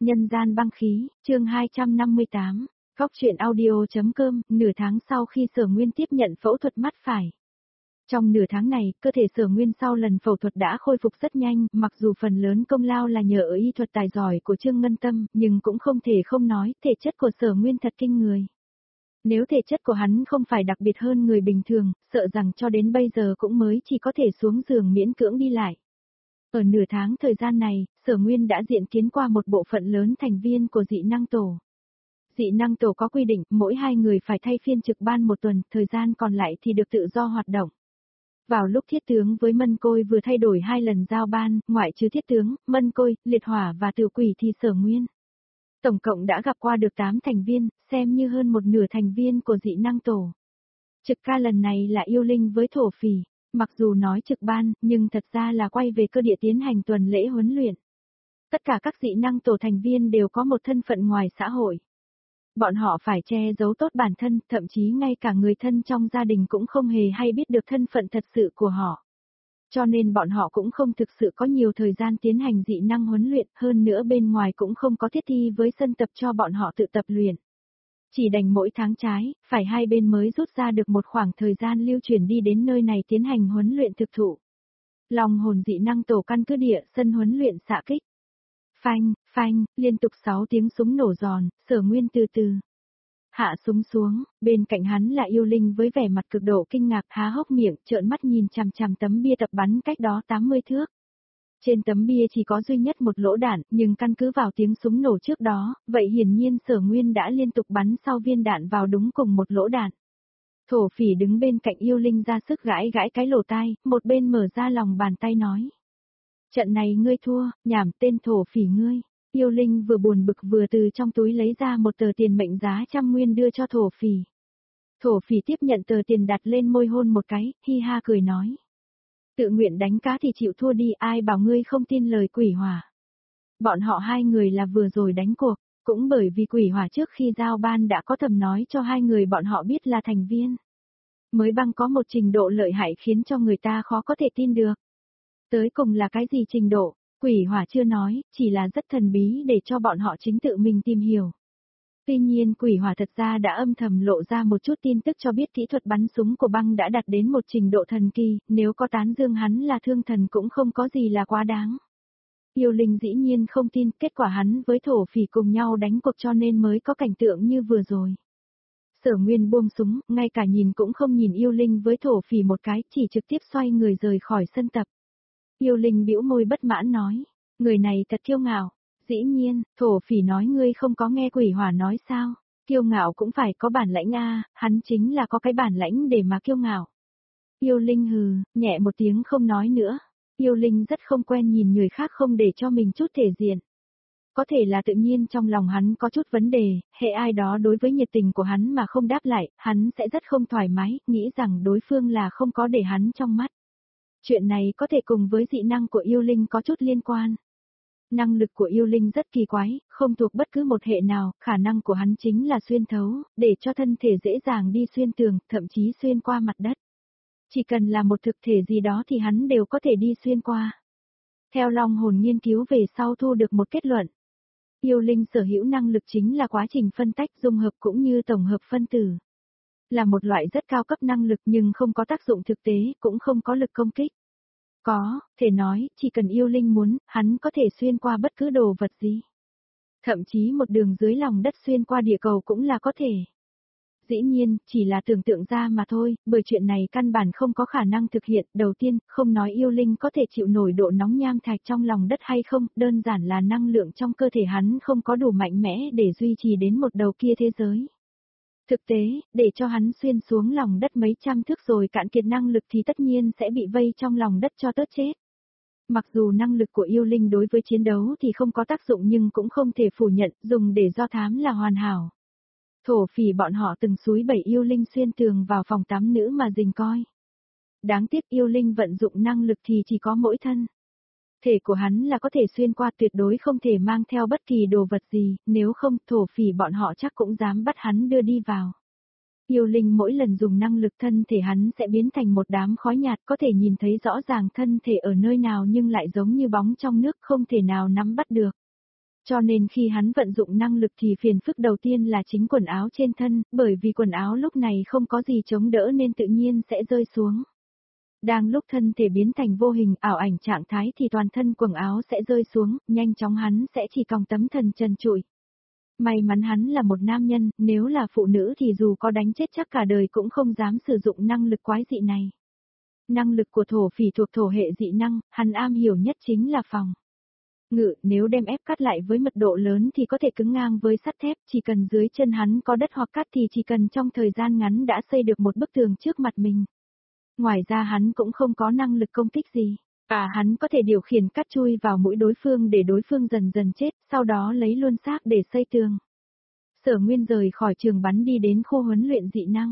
Nhân gian băng khí, chương 258, Góc truyện audio.com, nửa tháng sau khi Sở Nguyên tiếp nhận phẫu thuật mắt phải. Trong nửa tháng này, cơ thể Sở Nguyên sau lần phẫu thuật đã khôi phục rất nhanh, mặc dù phần lớn công lao là nhờ ở y thuật tài giỏi của Trương Ngân Tâm, nhưng cũng không thể không nói, thể chất của Sở Nguyên thật kinh người. Nếu thể chất của hắn không phải đặc biệt hơn người bình thường, sợ rằng cho đến bây giờ cũng mới chỉ có thể xuống giường miễn cưỡng đi lại. Ở nửa tháng thời gian này, Sở Nguyên đã diện kiến qua một bộ phận lớn thành viên của dị năng tổ. Dị năng tổ có quy định, mỗi 2 người phải thay phiên trực ban 1 tuần, thời gian còn lại thì được tự do hoạt động. Vào lúc Thiết tướng với Mân Côi vừa thay đổi 2 lần giao ban, ngoại trừ Thiết tướng, Mân Côi, Liệt Hỏa và Tiểu Quỷ thì Sở Nguyên tổng cộng đã gặp qua được 8 thành viên, xem như hơn một nửa thành viên của dị năng tổ. Trực ca lần này là Yêu Linh với Thổ Phỉ. Mặc dù nói trực ban, nhưng thật ra là quay về cơ địa tiến hành tuần lễ huấn luyện. Tất cả các dị năng tổ thành viên đều có một thân phận ngoài xã hội. Bọn họ phải che giấu tốt bản thân, thậm chí ngay cả người thân trong gia đình cũng không hề hay biết được thân phận thật sự của họ. Cho nên bọn họ cũng không thực sự có nhiều thời gian tiến hành dị năng huấn luyện, hơn nữa bên ngoài cũng không có thiết thi với sân tập cho bọn họ tự tập luyện. Chỉ đành mỗi tháng trái, phải hai bên mới rút ra được một khoảng thời gian lưu chuyển đi đến nơi này tiến hành huấn luyện thực thụ. Long hồn dị năng tổ căn cứ địa, sân huấn luyện xạ kích. Phanh, phanh, liên tục 6 tiếng súng nổ giòn, Sở Nguyên từ từ hạ súng xuống, bên cạnh hắn là Yêu Linh với vẻ mặt cực độ kinh ngạc há hốc miệng, trợn mắt nhìn chằm chằm tấm bia tập bắn cách đó 80 thước. Trên tấm bia chỉ có duy nhất một lỗ đạn, nhưng căn cứ vào tiếng súng nổ trước đó, vậy hiển nhiên Sở Nguyên đã liên tục bắn sau viên đạn vào đúng cùng một lỗ đạn. Thổ Phỉ đứng bên cạnh Yêu Linh ra sức gãi gãi cái lỗ tai, một bên mở ra lòng bàn tay nói. Trận này ngươi thua, nhảm tên Thổ Phỉ ngươi. Yêu Linh vừa buồn bực vừa từ trong túi lấy ra một tờ tiền mệnh giá 100 nguyên đưa cho Thổ Phỉ. Thổ Phỉ tiếp nhận tờ tiền đặt lên môi hôn một cái, hi ha cười nói. Tự nguyện đánh cá thì chịu thua đi, ai bảo ngươi không tin lời Quỷ Hỏa. Bọn họ 2 người là vừa rồi đánh cuộc, cũng bởi vì Quỷ Hỏa trước khi giao ban đã có thầm nói cho 2 người bọn họ biết là thành viên. Mới băng có một trình độ lợi hại khiến cho người ta khó có thể tin được. Tới cùng là cái gì trình độ, Quỷ Hỏa chưa nói, chỉ là rất thần bí để cho bọn họ chính tự mình tìm hiểu. Tuy nhiên Quỷ Hỏa thật ra đã âm thầm lộ ra một chút tin tức cho biết kỹ thuật bắn súng của băng đã đạt đến một trình độ thần kỳ, nếu có tán dương hắn là thương thần cũng không có gì là quá đáng. Yêu Linh dĩ nhiên không tin, kết quả hắn với Thổ Phỉ cùng nhau đánh cuộc cho nên mới có cảnh tượng như vừa rồi. Sở Nguyên buông súng, ngay cả nhìn cũng không nhìn Yêu Linh với Thổ Phỉ một cái, chỉ trực tiếp xoay người rời khỏi sân tập. Yêu Linh bĩu môi bất mãn nói, người này thật kiêu ngạo. Dĩ nhiên, Thổ Phỉ nói ngươi không có nghe Quỷ Hỏa nói sao, kiêu ngạo cũng phải có bản lãnh a, hắn chính là có cái bản lãnh để mà kiêu ngạo. Yêu Linh hừ, nhẹ một tiếng không nói nữa. Yêu Linh rất không quen nhìn người khác không để cho mình chút thể diện. Có thể là tự nhiên trong lòng hắn có chút vấn đề, hệ ai đó đối với nhiệt tình của hắn mà không đáp lại, hắn sẽ rất không thoải mái, nghĩ rằng đối phương là không có để hắn trong mắt. Chuyện này có thể cùng với dị năng của Yêu Linh có chút liên quan. Năng lực của Yêu Linh rất kỳ quái, không thuộc bất cứ một hệ nào, khả năng của hắn chính là xuyên thấu, để cho thân thể dễ dàng đi xuyên tường, thậm chí xuyên qua mặt đất. Chỉ cần là một thực thể gì đó thì hắn đều có thể đi xuyên qua. Theo Long hồn nghiên cứu về sau thu được một kết luận. Yêu Linh sở hữu năng lực chính là quá trình phân tách dung hợp cũng như tổng hợp phân tử. Là một loại rất cao cấp năng lực nhưng không có tác dụng thực tế, cũng không có lực công kích. Có, thể nói, chỉ cần Yêu Linh muốn, hắn có thể xuyên qua bất cứ đồ vật gì. Thậm chí một đường dưới lòng đất xuyên qua địa cầu cũng là có thể. Dĩ nhiên, chỉ là tưởng tượng ra mà thôi, bởi chuyện này căn bản không có khả năng thực hiện. Đầu tiên, không nói Yêu Linh có thể chịu nổi độ nóng nham thạch trong lòng đất hay không, đơn giản là năng lượng trong cơ thể hắn không có đủ mạnh mẽ để duy trì đến một đầu kia thế giới. Thực tế, để cho hắn xuyên xuống lòng đất mấy trăm thước rồi cạn kiệt năng lực thì tất nhiên sẽ bị vây trong lòng đất cho tớt chết. Mặc dù năng lực của Yêu Linh đối với chiến đấu thì không có tác dụng nhưng cũng không thể phủ nhận, dùng để do thám là hoàn hảo. Thổ Phỉ bọn họ từng xúi bẩy Yêu Linh xuyên tường vào phòng tắm nữ mà rình coi. Đáng tiếc Yêu Linh vận dụng năng lực thì chỉ có mỗi thân. Thể của hắn là có thể xuyên qua, tuyệt đối không thể mang theo bất kỳ đồ vật gì, nếu không Thổ Phỉ bọn họ chắc cũng dám bắt hắn đưa đi vào. Yêu Linh mỗi lần dùng năng lực thân thể hắn sẽ biến thành một đám khói nhạt, có thể nhìn thấy rõ ràng thân thể ở nơi nào nhưng lại giống như bóng trong nước không thể nào nắm bắt được. Cho nên khi hắn vận dụng năng lực thì phiền phức đầu tiên là chính quần áo trên thân, bởi vì quần áo lúc này không có gì chống đỡ nên tự nhiên sẽ rơi xuống. Đang lúc thân thể biến thành vô hình ảo ảnh trạng thái thì toàn thân quần áo sẽ rơi xuống, nhanh chóng hắn sẽ chỉ còn tấm thần trần trụi. May mắn hắn là một nam nhân, nếu là phụ nữ thì dù có đánh chết chắc cả đời cũng không dám sử dụng năng lực quái dị này. Năng lực của thổ phỉ thuộc thổ hệ dị năng, hắn am hiểu nhất chính là phòng ngự, nếu đem ép cắt lại với mật độ lớn thì có thể cứng ngang với sắt thép, chỉ cần dưới chân hắn có đất hoặc cát thì chỉ cần trong thời gian ngắn đã xây được một bức tường trước mặt mình. Ngoài ra hắn cũng không có năng lực công kích gì. Hắn có thể điều khiển cắt chui vào mũi đối phương để đối phương dần dần chết, sau đó lấy luôn xác để xây tường. Sở Nguyên rời khỏi trường bắn đi đến khu huấn luyện dị năng.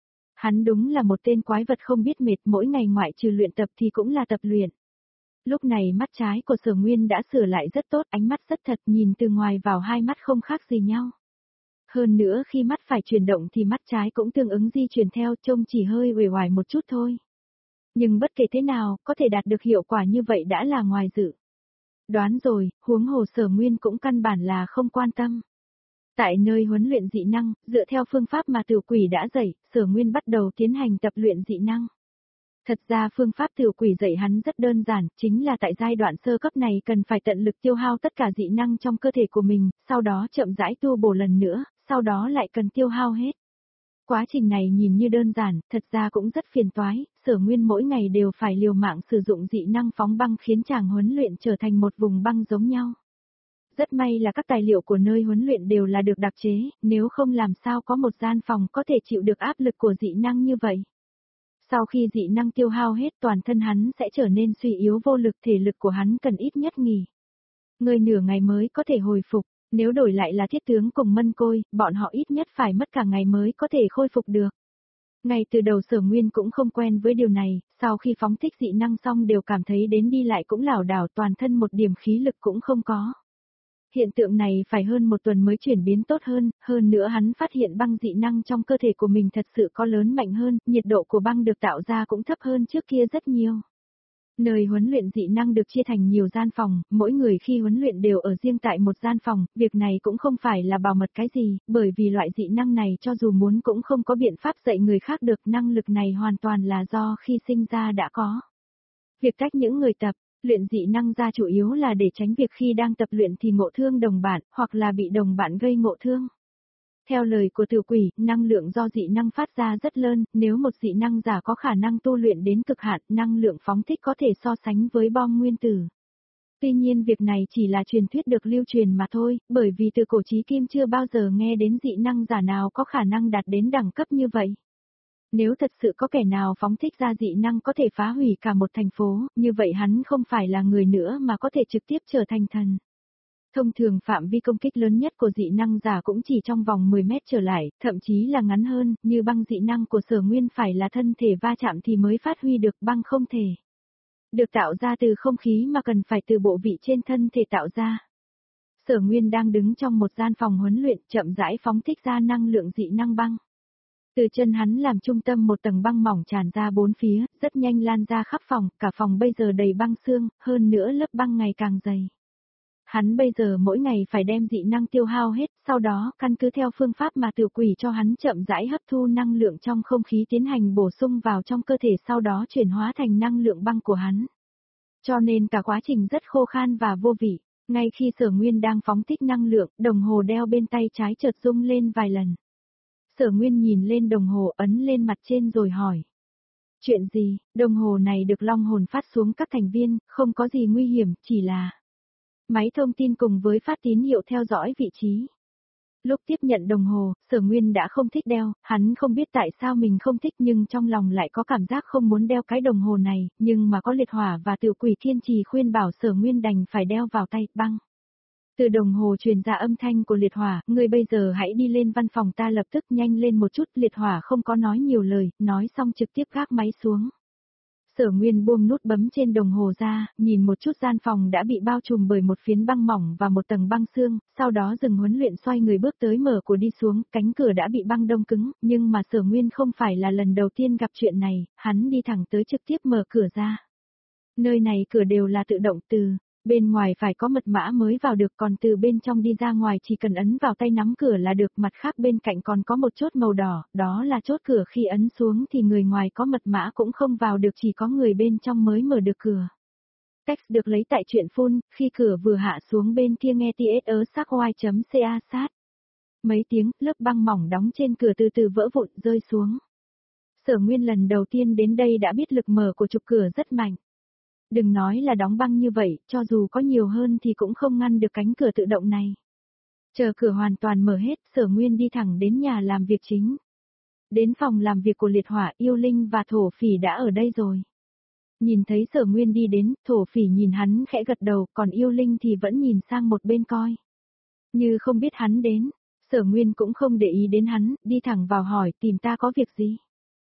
Hắn đúng là một tên quái vật không biết mệt, mỗi ngày ngoại trừ luyện tập thì cũng là tập luyện. Lúc này mắt trái của Sở Nguyên đã sửa lại rất tốt, ánh mắt rất thật, nhìn từ ngoài vào hai mắt không khác gì nhau. Hơn nữa khi mắt phải chuyển động thì mắt trái cũng tương ứng di chuyển theo, trông chỉ hơi uể oải một chút thôi. Nhưng bất kể thế nào, có thể đạt được hiệu quả như vậy đã là ngoài dự đoán rồi, huống hồ Sở Nguyên cũng căn bản là không quan tâm. Tại nơi huấn luyện dị năng, dựa theo phương pháp mà Tiểu Quỷ đã dạy, Sở Nguyên bắt đầu tiến hành tập luyện dị năng. Thật ra phương pháp Tiểu Quỷ dạy hắn rất đơn giản, chính là tại giai đoạn sơ cấp này cần phải tận lực tiêu hao tất cả dị năng trong cơ thể của mình, sau đó chậm rãi tu bổ lần nữa, sau đó lại cần tiêu hao hết. Quá trình này nhìn như đơn giản, thật ra cũng rất phiền toái, Sở Nguyên mỗi ngày đều phải liều mạng sử dụng dị năng phóng băng khiến chàng huấn luyện trở thành một vùng băng giống nhau. Rất may là các tài liệu của nơi huấn luyện đều là được đặc chế, nếu không làm sao có một gian phòng có thể chịu được áp lực của dị năng như vậy. Sau khi dị năng tiêu hao hết toàn thân hắn sẽ trở nên suy yếu vô lực, thể lực của hắn cần ít nhất nghỉ ngơi nửa ngày mới có thể hồi phục, nếu đổi lại là thiết tướng cùng Mân Côi, bọn họ ít nhất phải mất cả ngày mới có thể khôi phục được. Ngay từ đầu Sở Nguyên cũng không quen với điều này, sau khi phóng thích dị năng xong đều cảm thấy đến đi lại cũng lảo đảo, toàn thân một điểm khí lực cũng không có. Hiện tượng này phải hơn một tuần mới chuyển biến tốt hơn nữa hắn phát hiện băng dị năng trong cơ thể của mình thật sự có lớn mạnh hơn, nhiệt độ của băng được tạo ra cũng thấp hơn trước kia rất nhiều. Nơi huấn luyện dị năng được chia thành nhiều gian phòng, mỗi người khi huấn luyện đều ở riêng tại một gian phòng, việc này cũng không phải là bảo mật cái gì, bởi vì loại dị năng này cho dù muốn cũng không có biện pháp dạy người khác được, năng lực này hoàn toàn là do khi sinh ra đã có. Việc tách những người tập luyện dị năng ra chủ yếu là để tránh việc khi đang tập luyện thì ngộ thương đồng bạn, hoặc là bị đồng bạn gây ngộ thương. Theo lời của Tiểu Quỷ, năng lượng do dị năng phát ra rất lớn, nếu một dị năng giả có khả năng tu luyện đến cực hạn, năng lượng phóng thích có thể so sánh với bom nguyên tử. Tuy nhiên việc này chỉ là truyền thuyết được lưu truyền mà thôi, bởi vì từ cổ chí kim chưa bao giờ nghe đến dị năng giả nào có khả năng đạt đến đẳng cấp như vậy. Nếu thật sự có kẻ nào phóng thích ra dị năng có thể phá hủy cả một thành phố, như vậy hắn không phải là người nữa mà có thể trực tiếp trở thành thần. Thông thường phạm vi công kích lớn nhất của dị năng giả cũng chỉ trong vòng 10 mét trở lại, thậm chí là ngắn hơn, như băng dị năng của Sở Nguyên phải là thân thể va chạm thì mới phát huy được, băng không thể được tạo ra từ không khí mà cần phải từ bộ vị trên thân thể tạo ra. Sở Nguyên đang đứng trong một gian phòng huấn luyện, chậm rãi phóng thích ra năng lượng dị năng băng. Từ chân hắn làm trung tâm một tầng băng mỏng tràn ra bốn phía, rất nhanh lan ra khắp phòng, cả phòng bây giờ đầy băng xương, hơn nữa lớp băng ngày càng dày. Hắn bây giờ mỗi ngày phải đem dị năng tiêu hao hết, sau đó căn cứ theo phương pháp mà Tiểu Quỷ cho hắn chậm rãi hấp thu năng lượng trong không khí tiến hành bổ sung vào trong cơ thể, sau đó chuyển hóa thành năng lượng băng của hắn. Cho nên cả quá trình rất khô khan và vô vị. Ngay khi Sở Nguyên đang phóng thích năng lượng, đồng hồ đeo bên tay trái chợt rung lên vài lần. Sở Nguyên nhìn lên đồng hồ, ấn lên mặt trên rồi hỏi. Chuyện gì? Đồng hồ này được Long Hồn phát xuống các thành viên, không có gì nguy hiểm, chỉ là máy thông tin cùng với phát tín hiệu theo dõi vị trí. Lúc tiếp nhận đồng hồ, Sở Nguyên đã không thích đeo, hắn không biết tại sao mình không thích nhưng trong lòng lại có cảm giác không muốn đeo cái đồng hồ này, nhưng mà có Liệt Hỏa và Tiểu Quỷ kiên trì khuyên bảo Sở Nguyên đành phải đeo vào tay, băng. Từ đồng hồ truyền ra âm thanh của Liệt Hỏa, ngươi bây giờ hãy đi lên văn phòng ta lập tức, nhanh lên một chút. Liệt Hỏa không có nói nhiều lời, nói xong trực tiếp gác máy xuống. Sở Nguyên buông nút bấm trên đồng hồ ra, nhìn một chút gian phòng đã bị bao trùm bởi một phiến băng mỏng và một tầng băng xương, sau đó dừng huấn luyện xoay người bước tới mở cửa đi xuống, cánh cửa đã bị băng đông cứng, nhưng mà Sở Nguyên không phải là lần đầu tiên gặp chuyện này, hắn đi thẳng tới trực tiếp mở cửa ra. Nơi này cửa đều là tự động từ Bên ngoài phải có mật mã mới vào được, còn từ bên trong đi ra ngoài chỉ cần ấn vào tay nắm cửa là được, mặt khác bên cạnh còn có một chốt màu đỏ, đó là chốt cửa, khi ấn xuống thì người ngoài có mật mã cũng không vào được, chỉ có người bên trong mới mở được cửa. Text được lấy tại truyện phun, khi cửa vừa hạ xuống bên kia nghe TS ớ sắc ca sát. Mấy tiếng, lớp băng mỏng đóng trên cửa từ từ vỡ vụn rơi xuống. Sở Nguyên lần đầu tiên đến đây đã biết lực mở của trục cửa rất mạnh. Đừng nói là đóng băng như vậy, cho dù có nhiều hơn thì cũng không ngăn được cánh cửa tự động này. Chờ cửa hoàn toàn mở hết, Sở Nguyên đi thẳng đến nhà làm việc chính. Đến phòng làm việc của Liệt Hỏa, Yêu Linh và Thổ Phỉ đã ở đây rồi. Nhìn thấy Sở Nguyên đi đến, Thổ Phỉ nhìn hắn khẽ gật đầu, còn Yêu Linh thì vẫn nhìn sang một bên coi. Như không biết hắn đến, Sở Nguyên cũng không để ý đến hắn, đi thẳng vào hỏi tìm ta có việc gì.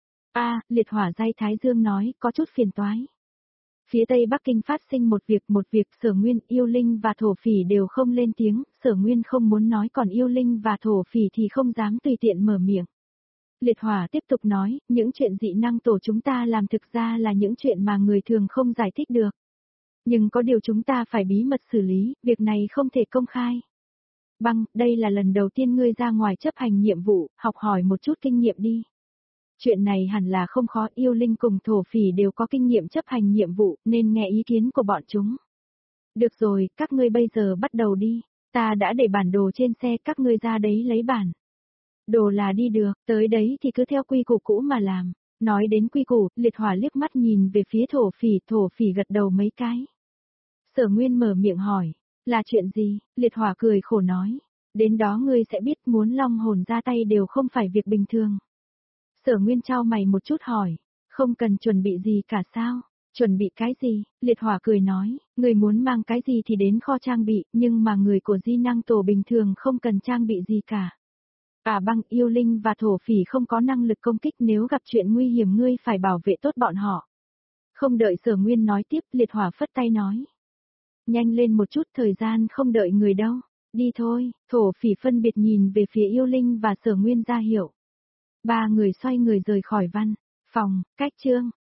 Liệt Hỏa Giai Thái Dương nói, có chút phiền toái. Phía Tây Bắc Kinh phát sinh một việc, Sở Nguyên, Yêu Linh và Thổ Phỉ đều không lên tiếng, Sở Nguyên không muốn nói, còn Yêu Linh và Thổ Phỉ thì không dám tùy tiện mở miệng. Liệt Hỏa tiếp tục nói, những chuyện dị năng tổ chúng ta làm thực ra là những chuyện mà người thường không giải thích được. Nhưng có điều chúng ta phải bí mật xử lý, việc này không thể công khai. Băng, đây là lần đầu tiên ngươi ra ngoài chấp hành nhiệm vụ, học hỏi một chút kinh nghiệm đi. Chuyện này hẳn là không khó, Yêu Linh cùng Thổ Phỉ đều có kinh nghiệm chấp hành nhiệm vụ, nên nghe ý kiến của bọn chúng. Được rồi, các ngươi bây giờ bắt đầu đi, ta đã để bản đồ trên xe, các ngươi ra đấy lấy bản. Đồ là đi được, tới đấy thì cứ theo quy củ cũ mà làm. Nói đến quy củ, Liệt Hỏa liếc mắt nhìn về phía Thổ Phỉ gật đầu mấy cái. Sở Nguyên mở miệng hỏi, là chuyện gì? Liệt Hỏa cười khổ nói, đến đó ngươi sẽ biết, muốn long hồn ra tay đều không phải việc bình thường. Sở Nguyên chau mày một chút hỏi, không cần chuẩn bị gì cả sao? Chuẩn bị cái gì? Liệt Hỏa cười nói, người muốn mang cái gì thì đến kho trang bị, nhưng mà người của di năng tổ bình thường không cần trang bị gì cả. Băng, Yêu Linh và Thổ Phỉ không có năng lực công kích, nếu gặp chuyện nguy hiểm ngươi phải bảo vệ tốt bọn họ. Không đợi Sở Nguyên nói tiếp, Liệt Hỏa phất tay nói. Nhanh lên một chút, thời gian không đợi người đâu. Đi thôi, Thổ Phỉ phân biệt nhìn về phía Yêu Linh và Sở Nguyên ra hiệu. Ba người xoay người rời khỏi văn phòng, cách chương.